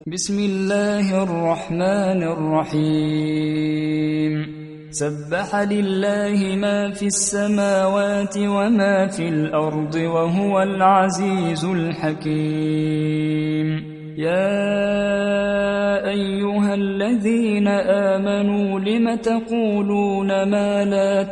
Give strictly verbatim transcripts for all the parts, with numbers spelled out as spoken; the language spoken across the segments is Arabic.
بسم الله الرحمن الرحيم سبح لله ما في السماوات وما في الأرض وهو العزيز الحكيم يا أيها الذين آمنوا لم تقولون ما لا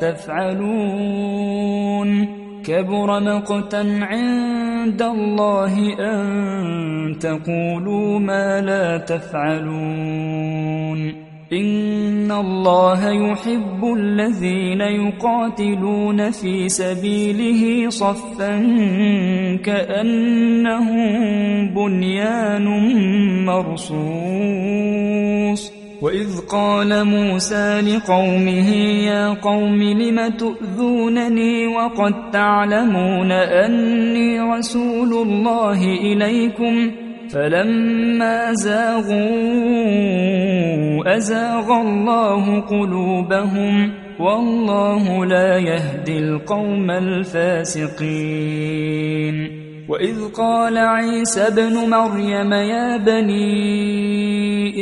تفعلون كبر مقتا عند الله أن تقولوا ما لا تفعلون إن الله يحب الذين يقاتلون في سبيله صفا كأنهم بنيان مرصوص وإذ قال موسى لقومه يا قوم لم تؤذونني وقد تعلمون أني رسول الله إليكم فلما زاغوا أزاغ الله قلوبهم والله لا يهدي القوم الفاسقين وإذ قال عيسى ابن مريم يا بني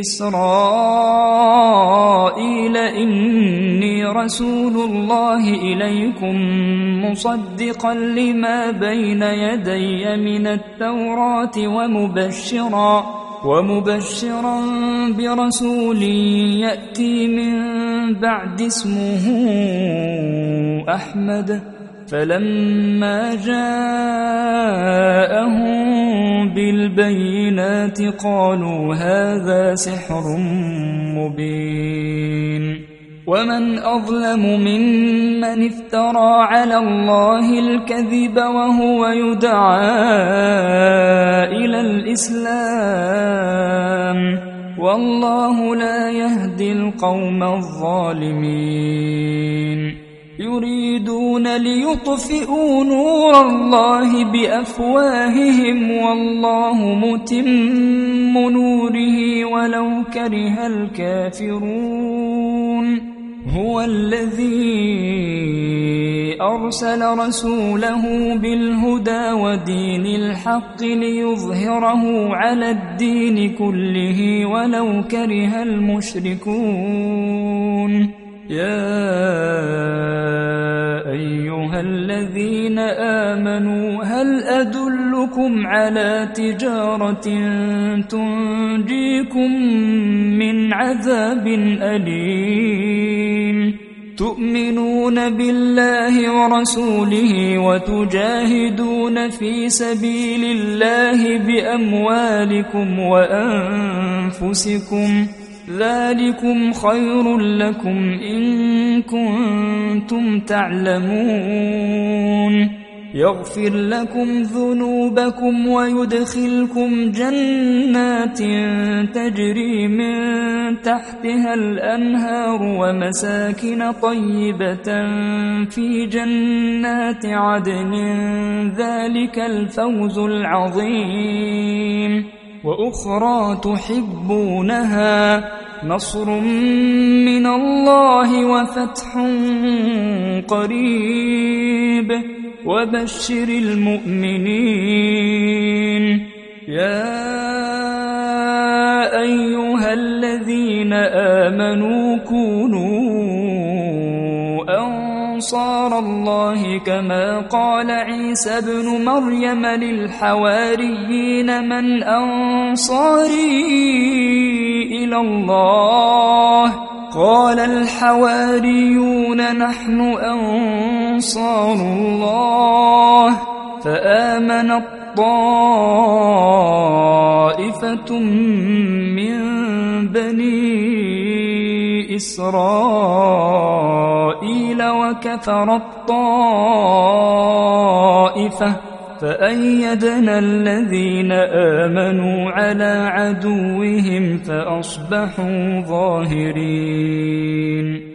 إسرائيل إني رسول الله إليكم مصدقا لما بين يدي من التوراة ومبشرا ومبشرا برسول يأتي من بعد اسمه أحمد فلما جاءهم بالبينات قالوا هذا سحر مبين ومن أظلم ممن افترى على الله الكذب وهو يدعى إلى الإسلام والله لا يهدي القوم الظالمين يريدون ليطفئوا نور الله بأفواههم والله متم نوره ولو كره الكافرون هو الذي أرسل رسوله بالهدى ودين الحق ليظهره على الدين كله ولو كره المشركون يا أيها الذين آمنوا هل أدلكم على تجارة تنجيكم من عذاب أليم تؤمنون بالله ورسوله وتجاهدون في سبيل الله بأموالكم وأنفسكم ذلكم خير لكم إن كنتم تعلمون يغفر لكم ذنوبكم ويدخلكم جنات تجري من تحتها الأنهار ومساكن طيبة في جنات عدن ذلك الفوز العظيم وأخرى تحبونها نصر من الله وفتح قريب وبشر المؤمنين يا أيها الذين آمنوا كونوا أنصار الله كما قال عيسى ابن مريم للحواريين من أنصاري إلى الله قال الحواريون نحن أنصار الله فآمنت طائفة من بني إسرائيل وكفرت طائفة فأيدنا الذين آمنوا على عدوهم فأصبحوا ظاهرين